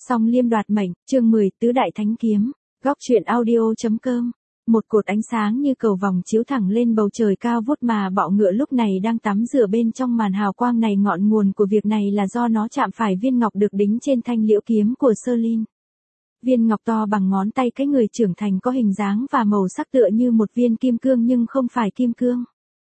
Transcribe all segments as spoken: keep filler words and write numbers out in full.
Song Liêm đoạt mệnh, chương mười, Tứ Đại Thánh Kiếm, góc truyện audio.com. Một cột ánh sáng như cầu vòng chiếu thẳng lên bầu trời cao vút mà bọ ngựa lúc này đang tắm rửa bên trong màn hào quang này. Ngọn nguồn của việc này là do nó chạm phải viên ngọc được đính trên thanh liễu kiếm của Sơ Linh. Viên ngọc to bằng ngón tay cái người trưởng thành, có hình dáng và màu sắc tựa như một viên kim cương nhưng không phải kim cương.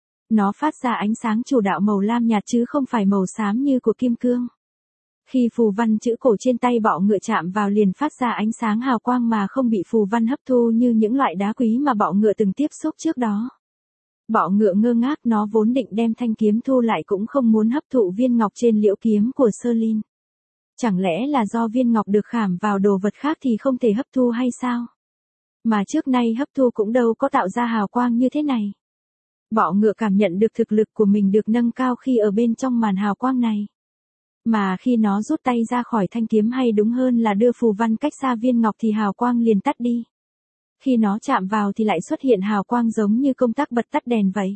Nó phát ra ánh sáng chủ đạo màu lam nhạt chứ không phải màu xám như của kim cương. Khi phù văn chữ cổ trên tay bọ ngựa chạm vào liền phát ra ánh sáng hào quang mà không bị phù văn hấp thu như những loại đá quý mà bọ ngựa từng tiếp xúc trước đó. Bọ ngựa ngơ ngác, nó vốn định đem thanh kiếm thu lại cũng không muốn hấp thụ viên ngọc trên liễu kiếm của Sơ Linh. Chẳng lẽ là do viên ngọc được khảm vào đồ vật khác thì không thể hấp thu hay sao? Mà trước nay hấp thu cũng đâu có tạo ra hào quang như thế này. Bọ ngựa cảm nhận được thực lực của mình được nâng cao khi ở bên trong màn hào quang này. Mà khi nó rút tay ra khỏi thanh kiếm, hay đúng hơn là đưa phù văn cách xa viên ngọc, thì hào quang liền tắt đi. Khi nó chạm vào thì lại xuất hiện hào quang giống như công tắc bật tắt đèn vậy.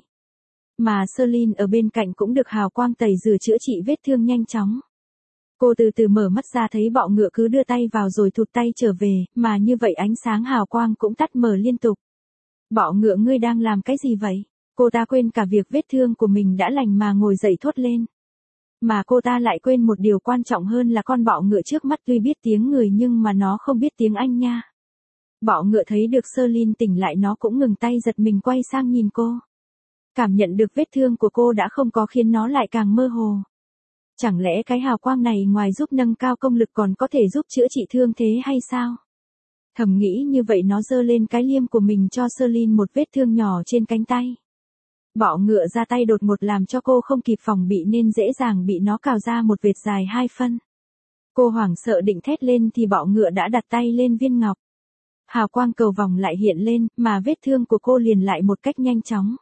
Mà Sơ Linh ở bên cạnh cũng được hào quang tẩy rửa chữa trị vết thương nhanh chóng. Cô từ từ mở mắt ra thấy bọ ngựa cứ đưa tay vào rồi thụt tay trở về, mà như vậy ánh sáng hào quang cũng tắt mở liên tục. Bọ ngựa, ngươi đang làm cái gì vậy? Cô ta quên cả việc vết thương của mình đã lành mà ngồi dậy thốt lên. Mà cô ta lại quên một điều quan trọng hơn là con bọ ngựa trước mắt tuy biết tiếng người nhưng mà nó không biết tiếng Anh nha. Bọ ngựa thấy được Sơ Linh tỉnh lại, nó cũng ngừng tay, giật mình quay sang nhìn cô. Cảm nhận được vết thương của cô đã không có khiến nó lại càng mơ hồ. Chẳng lẽ cái hào quang này ngoài giúp nâng cao công lực còn có thể giúp chữa trị thương thế hay sao? Thầm nghĩ như vậy, nó giơ lên cái liêm của mình cho Sơ Linh một vết thương nhỏ trên cánh tay. Bọ ngựa ra tay đột ngột làm cho cô không kịp phòng bị nên dễ dàng bị nó cào ra một vệt dài hai phân. Cô hoảng sợ định thét lên thì bọ ngựa đã đặt tay lên viên ngọc. Hào quang cầu vòng lại hiện lên, mà vết thương của cô liền lại một cách nhanh chóng.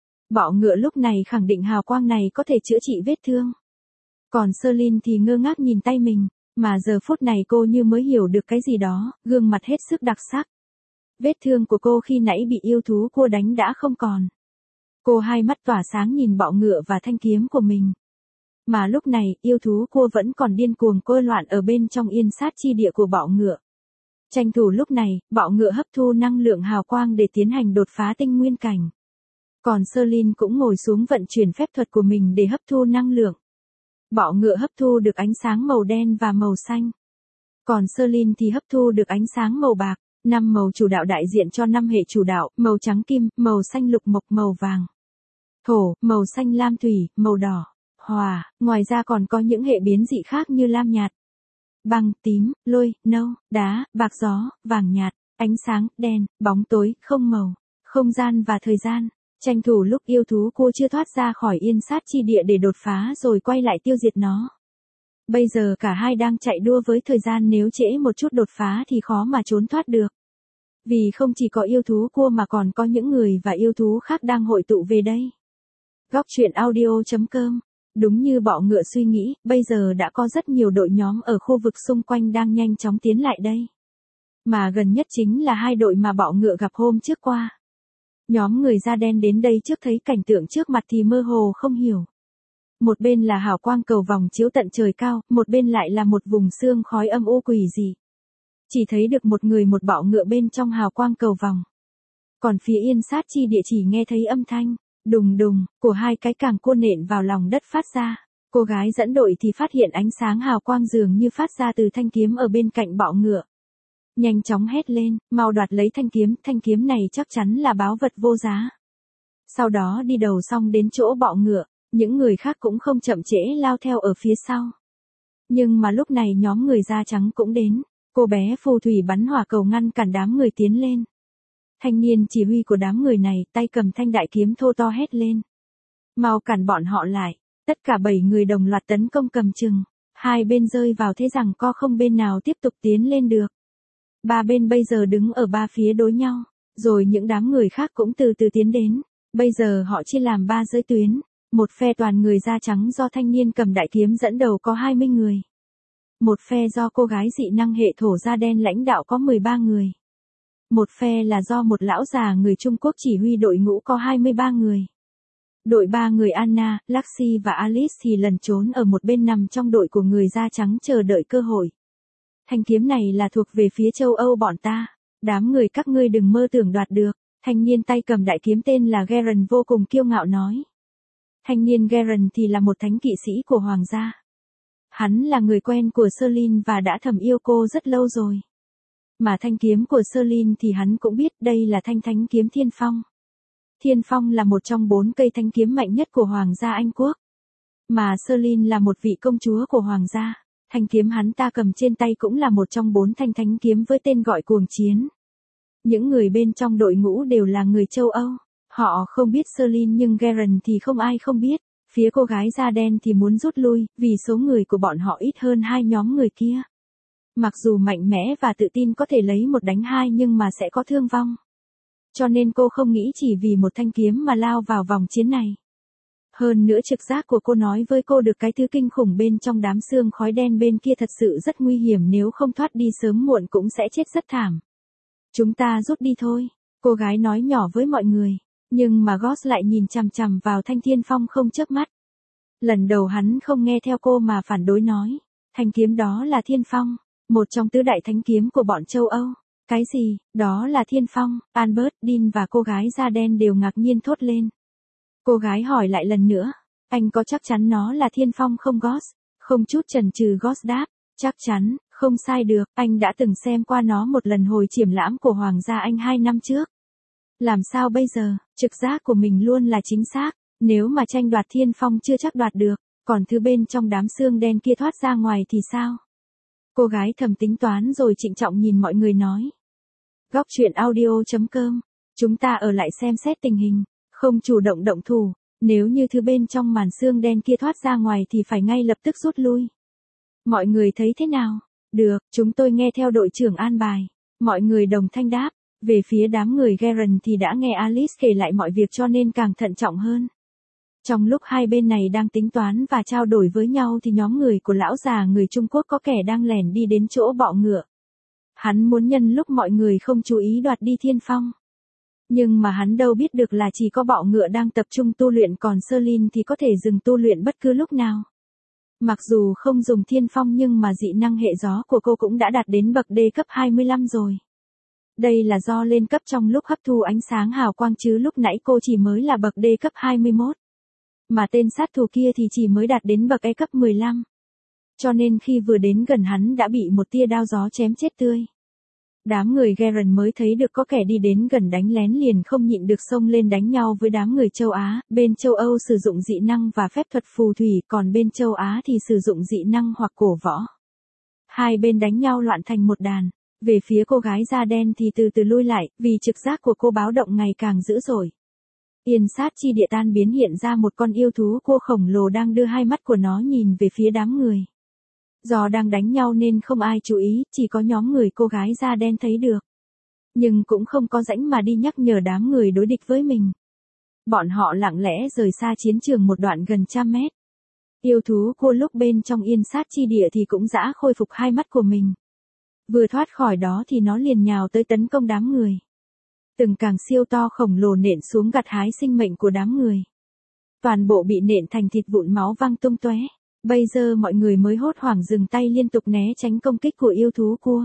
Bọ ngựa lúc này khẳng định hào quang này có thể chữa trị vết thương. Còn Sơ Linh thì ngơ ngác nhìn tay mình, mà giờ phút này cô như mới hiểu được cái gì đó, gương mặt hết sức đặc sắc. Vết thương của cô khi nãy bị yêu thú cua đánh đã không còn. Cô hai mắt tỏa sáng nhìn bọ ngựa và thanh kiếm của mình. Mà lúc này, yêu thú cua vẫn còn điên cuồng cô loạn ở bên trong yên sát chi địa của bọ ngựa. Tranh thủ lúc này, bọ ngựa hấp thu năng lượng hào quang để tiến hành đột phá tinh nguyên cảnh. Còn Sơ Linh cũng ngồi xuống vận chuyển phép thuật của mình để hấp thu năng lượng. Bọ ngựa hấp thu được ánh sáng màu đen và màu xanh. Còn Sơ Linh thì hấp thu được ánh sáng màu bạc, năm màu chủ đạo đại diện cho năm hệ chủ đạo, màu trắng kim, màu xanh lục mộc, màu vàng thổ, màu xanh lam thủy, màu đỏ hỏa. Ngoài ra còn có những hệ biến dị khác như lam nhạt, băng, tím, lôi, nâu, đá, bạc, gió, vàng nhạt, ánh sáng, đen, bóng tối, không màu, không gian và thời gian. Tranh thủ lúc yêu thú cua chưa thoát ra khỏi yên sát chi địa để đột phá rồi quay lại tiêu diệt nó. Bây giờ cả hai đang chạy đua với thời gian, nếu trễ một chút đột phá thì khó mà trốn thoát được. Vì không chỉ có yêu thú cua mà còn có những người và yêu thú khác đang hội tụ về đây. Góc truyện audio.com. Đúng như bọ ngựa suy nghĩ, bây giờ đã có rất nhiều đội nhóm ở khu vực xung quanh đang nhanh chóng tiến lại đây. Mà gần nhất chính là hai đội mà bọ ngựa gặp hôm trước qua. Nhóm người da đen đến đây trước thấy cảnh tượng trước mặt thì mơ hồ không hiểu. Một bên là hào quang cầu vòng chiếu tận trời cao, một bên lại là một vùng sương khói âm u quỷ dị. Chỉ thấy được một người một bọ ngựa bên trong hào quang cầu vòng. Còn phía yên sát chi địa chỉ nghe thấy âm thanh đùng đùng của hai cái càng cua nện vào lòng đất phát ra. Cô gái dẫn đội thì phát hiện ánh sáng hào quang dường như phát ra từ thanh kiếm ở bên cạnh bọ ngựa. Nhanh chóng hét lên, mau đoạt lấy thanh kiếm, thanh kiếm này chắc chắn là báu vật vô giá. Sau đó đi đầu xong đến chỗ bọ ngựa, những người khác cũng không chậm trễ lao theo ở phía sau. Nhưng mà lúc này nhóm người da trắng cũng đến, cô bé phù thủy bắn hỏa cầu ngăn cản đám người tiến lên. Thanh niên chỉ huy của đám người này tay cầm thanh đại kiếm thô to hét lên. Mau cản bọn họ lại, tất cả bảy người đồng loạt tấn công cầm chừng. Hai bên rơi vào thế giằng co, không bên nào tiếp tục tiến lên được. Ba bên bây giờ đứng ở ba phía đối nhau, rồi những đám người khác cũng từ từ tiến đến. Bây giờ họ chia làm ba giới tuyến. Một phe toàn người da trắng do thanh niên cầm đại kiếm dẫn đầu có hai mươi người. Một phe do cô gái dị năng hệ thổ da đen lãnh đạo có mười ba người. Một phe là do một lão già người Trung Quốc chỉ huy đội ngũ có hai mươi ba người. Đội ba người Anna, Laxi và Alice thì lẩn trốn ở một bên nằm trong đội của người da trắng chờ đợi cơ hội. Thanh kiếm này là thuộc về phía châu Âu bọn ta. Đám người các ngươi đừng mơ tưởng đoạt được. Thanh niên tay cầm đại kiếm tên là Garen vô cùng kiêu ngạo nói. Thanh niên Garen thì là một thánh kỵ sĩ của hoàng gia. Hắn là người quen của Celine và đã thầm yêu cô rất lâu rồi. Mà thanh kiếm của Celine thì hắn cũng biết đây là thanh thánh kiếm Thiên Phong. Thiên Phong là một trong bốn cây thanh kiếm mạnh nhất của Hoàng gia Anh Quốc. Mà Celine là một vị công chúa của Hoàng gia. Thanh kiếm hắn ta cầm trên tay cũng là một trong bốn thanh thánh kiếm với tên gọi cuồng chiến. Những người bên trong đội ngũ đều là người châu Âu. Họ không biết Celine nhưng Garen thì không ai không biết. Phía cô gái da đen thì muốn rút lui, vì số người của bọn họ ít hơn hai nhóm người kia. Mặc dù mạnh mẽ và tự tin có thể lấy một đánh hai nhưng mà sẽ có thương vong. Cho nên cô không nghĩ chỉ vì một thanh kiếm mà lao vào vòng chiến này. Hơn nữa trực giác của cô nói với cô được cái thứ kinh khủng bên trong đám xương khói đen bên kia thật sự rất nguy hiểm, nếu không thoát đi sớm muộn cũng sẽ chết rất thảm. Chúng ta rút đi thôi, cô gái nói nhỏ với mọi người. Nhưng mà Goss lại nhìn chằm chằm vào thanh Thiên Phong không chớp mắt. Lần đầu hắn không nghe theo cô mà phản đối nói. Thanh kiếm đó là Thiên Phong, một trong tứ đại thánh kiếm của bọn châu Âu. Cái gì, đó là Thiên Phong? Albert, Dean và cô gái da đen đều ngạc nhiên thốt lên. Cô gái hỏi lại lần nữa. Anh có chắc chắn nó là Thiên Phong không Goss? Không chút chần chừ Goss đáp. Chắc chắn, không sai được, anh đã từng xem qua nó một lần hồi triển lãm của Hoàng gia Anh hai năm trước. Làm sao bây giờ, trực giác của mình luôn là chính xác, nếu mà tranh đoạt Thiên Phong chưa chắc đoạt được, còn thứ bên trong đám xương đen kia thoát ra ngoài thì sao? Cô gái thầm tính toán rồi trịnh trọng nhìn mọi người nói. Góc truyện audio chấm com, chúng ta ở lại xem xét tình hình, không chủ động động thủ, nếu như thứ bên trong màn xương đen kia thoát ra ngoài thì phải ngay lập tức rút lui. Mọi người thấy thế nào? Được, chúng tôi nghe theo đội trưởng an bài. Mọi người đồng thanh đáp. Về phía đám người Garen thì đã nghe Alice kể lại mọi việc cho nên càng thận trọng hơn. Trong lúc hai bên này đang tính toán và trao đổi với nhau thì nhóm người của lão già người Trung Quốc có kẻ đang lẻn đi đến chỗ bọ ngựa. Hắn muốn nhân lúc mọi người không chú ý đoạt đi Thiên Phong. Nhưng mà hắn đâu biết được là chỉ có bọ ngựa đang tập trung tu luyện, còn Celine thì có thể dừng tu luyện bất cứ lúc nào. Mặc dù không dùng Thiên Phong nhưng mà dị năng hệ gió của cô cũng đã đạt đến bậc D cấp hai mươi lăm rồi. Đây là do lên cấp trong lúc hấp thu ánh sáng hào quang chứ lúc nãy cô chỉ mới là bậc D cấp hai mươi mốt. Mà tên sát thủ kia thì chỉ mới đạt đến bậc E cấp mười lăm. Cho nên khi vừa đến gần hắn đã bị một tia đao gió chém chết tươi. Đám người Garen mới thấy được có kẻ đi đến gần đánh lén liền không nhịn được xông lên đánh nhau với đám người châu Á. Bên châu Âu sử dụng dị năng và phép thuật phù thủy, còn bên châu Á thì sử dụng dị năng hoặc cổ võ. Hai bên đánh nhau loạn thành một đàn. Về phía cô gái da đen thì từ từ lui lại, vì trực giác của cô báo động ngày càng dữ dội. Yên sát chi địa tan biến hiện ra một con yêu thú cua khổng lồ đang đưa hai mắt của nó nhìn về phía đám người. Do đang đánh nhau nên không ai chú ý, chỉ có nhóm người cô gái da đen thấy được. Nhưng cũng không có rãnh mà đi nhắc nhở đám người đối địch với mình. Bọn họ lặng lẽ rời xa chiến trường một đoạn gần trăm mét. Yêu thú cua lúc bên trong yên sát chi địa thì cũng dã khôi phục hai mắt của mình. Vừa thoát khỏi đó thì nó liền nhào tới tấn công đám người. Từng càng siêu to khổng lồ nện xuống gặt hái sinh mệnh của đám người. Toàn bộ bị nện thành thịt vụn, máu văng tung tóe. Bây giờ mọi người mới hốt hoảng dừng tay liên tục né tránh công kích của yêu thú cua.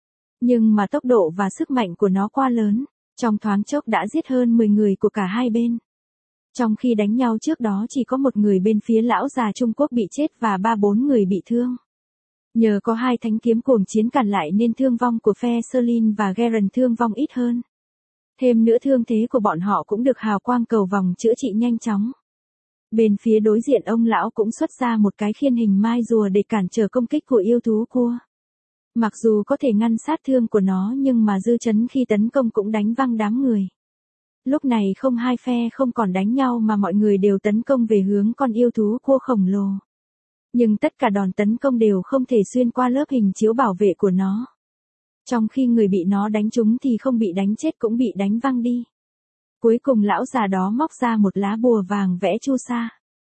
Nhưng mà tốc độ và sức mạnh của nó quá lớn, trong thoáng chốc đã giết hơn mười người của cả hai bên. Trong khi đánh nhau trước đó chỉ có một người bên phía lão già Trung Quốc bị chết và ba bốn người bị thương. Nhờ có hai thánh kiếm cuồng chiến cản lại nên thương vong của phe Celine và Garen thương vong ít hơn. Thêm nữa thương thế của bọn họ cũng được hào quang cầu vòng chữa trị nhanh chóng. Bên phía đối diện ông lão cũng xuất ra một cái khiên hình mai rùa để cản trở công kích của yêu thú cua. Mặc dù có thể ngăn sát thương của nó nhưng mà dư chấn khi tấn công cũng đánh văng đám người. Lúc này không hai phe không còn đánh nhau mà mọi người đều tấn công về hướng con yêu thú cua khổng lồ. Nhưng tất cả đòn tấn công đều không thể xuyên qua lớp hình chiếu bảo vệ của nó. Trong khi người bị nó đánh trúng thì không bị đánh chết cũng bị đánh văng đi. Cuối cùng lão già đó móc ra một lá bùa vàng vẽ chu sa.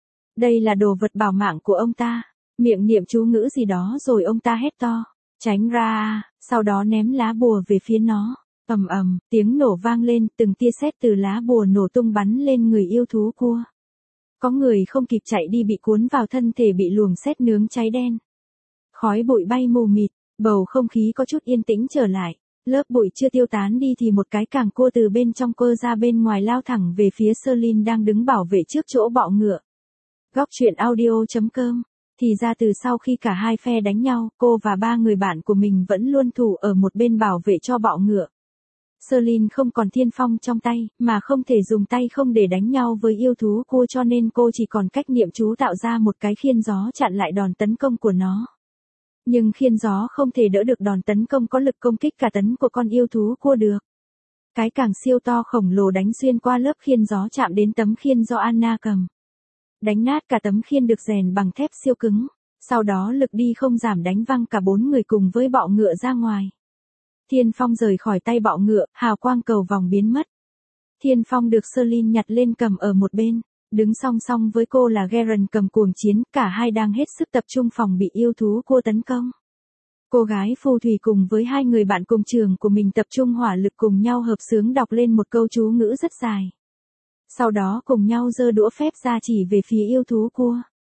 Đây là đồ vật bảo mạng của ông ta. Miệng niệm chú ngữ gì đó rồi ông ta hét to. Tránh ra, sau đó ném lá bùa về phía nó. Ầm ầm, tiếng nổ vang lên, từng tia sét từ lá bùa nổ tung bắn lên người yêu thú cua. Có người không kịp chạy đi bị cuốn vào thân thể bị luồng sét nướng cháy đen. Khói bụi bay mù mịt, Bầu không khí có chút yên tĩnh trở lại. Lớp bụi chưa tiêu tán đi thì một cái càng cua từ bên trong cơ ra bên ngoài lao thẳng về phía Celine đang đứng bảo vệ trước chỗ bọ ngựa. Góc truyện audio chấm com. Thì ra từ sau khi cả hai phe đánh nhau, cô và ba người bạn của mình vẫn luôn thủ ở một bên bảo vệ cho bọ ngựa. Celine không còn thiên phong trong tay, mà không thể dùng tay không để đánh nhau với yêu thú cua, cho nên cô chỉ còn cách niệm chú tạo ra một cái khiên gió chặn lại đòn tấn công của nó. Nhưng khiên gió không thể đỡ được đòn tấn công có lực công kích cả tấn của con yêu thú cua được. Cái càng siêu to khổng lồ đánh xuyên qua lớp khiên gió chạm đến tấm khiên do Anna cầm. Đánh nát cả tấm khiên được rèn bằng thép siêu cứng, sau đó lực đi không giảm đánh văng cả bốn người cùng với bọ ngựa ra ngoài. Thiên phong rời khỏi tay bọ ngựa, hào quang cầu vòng biến mất. Thiên phong được Celine nhặt lên cầm ở một bên, đứng song song với cô là Garen cầm cuồng chiến, cả hai đang hết sức tập trung phòng bị yêu thú cua tấn công. Cô gái phù thủy cùng với hai người bạn cùng trường của mình tập trung hỏa lực cùng nhau hợp xướng đọc lên một câu chú ngữ rất dài. Sau đó cùng nhau giơ đũa phép ra chỉ về phía yêu thú cua.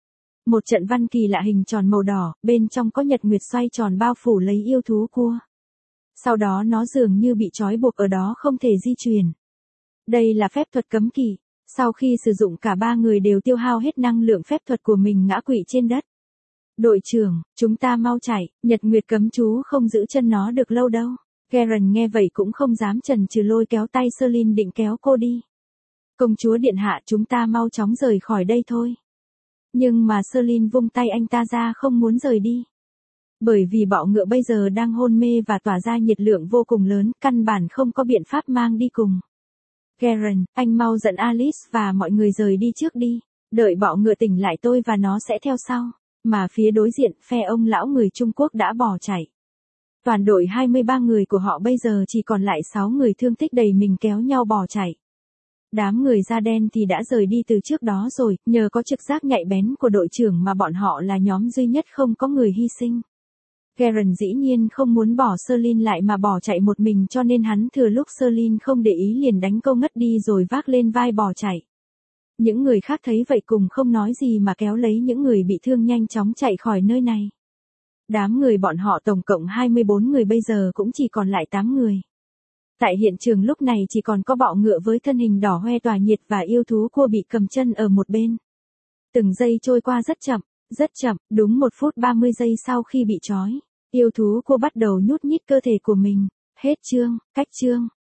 Một trận văn kỳ lạ hình tròn màu đỏ, bên trong có nhật nguyệt xoay tròn bao phủ lấy yêu thú cua. Sau đó nó dường như bị trói buộc ở đó không thể di chuyển. Đây là phép thuật cấm kỵ. Sau khi sử dụng cả ba người đều tiêu hao hết năng lượng phép thuật của mình ngã quỵ trên đất. Đội trưởng, chúng ta mau chạy, nhật nguyệt cấm chú không giữ chân nó được lâu đâu. Garen nghe vậy cũng không dám chần chừ lôi kéo tay Celine định kéo cô đi. Công chúa điện hạ, chúng ta mau chóng rời khỏi đây thôi. Nhưng mà Celine vung tay anh ta ra không muốn rời đi. Bởi vì bọ ngựa bây giờ đang hôn mê và tỏa ra nhiệt lượng vô cùng lớn, căn bản không có biện pháp mang đi cùng. Garen, anh mau dẫn Alice và mọi người rời đi trước đi. Đợi bọ ngựa tỉnh lại tôi và nó sẽ theo sau. Mà phía đối diện, phe ông lão người Trung Quốc đã bỏ chạy. Toàn đội hai mươi ba người của họ bây giờ chỉ còn lại sáu người thương tích đầy mình kéo nhau bỏ chạy. Đám người da đen thì đã rời đi từ trước đó rồi, nhờ có trực giác nhạy bén của đội trưởng mà bọn họ là nhóm duy nhất không có người hy sinh. Garen dĩ nhiên không muốn bỏ Celine lại mà bỏ chạy một mình, cho nên hắn thừa lúc Celine không để ý liền đánh câu ngất đi rồi vác lên vai bỏ chạy. Những người khác thấy vậy cùng không nói gì mà kéo lấy những người bị thương nhanh chóng chạy khỏi nơi này. Đám người bọn họ tổng cộng hai mươi bốn người bây giờ cũng chỉ còn lại tám người. Tại hiện trường lúc này chỉ còn có bọ ngựa với thân hình đỏ hoe tỏa nhiệt và yêu thú cua bị cầm chân ở một bên. Từng giây trôi qua rất chậm, rất chậm, đúng một phút ba mươi giây sau khi bị trói, yêu thú cua bắt đầu nhút nhít cơ thể của mình. Hết chương, cách chương.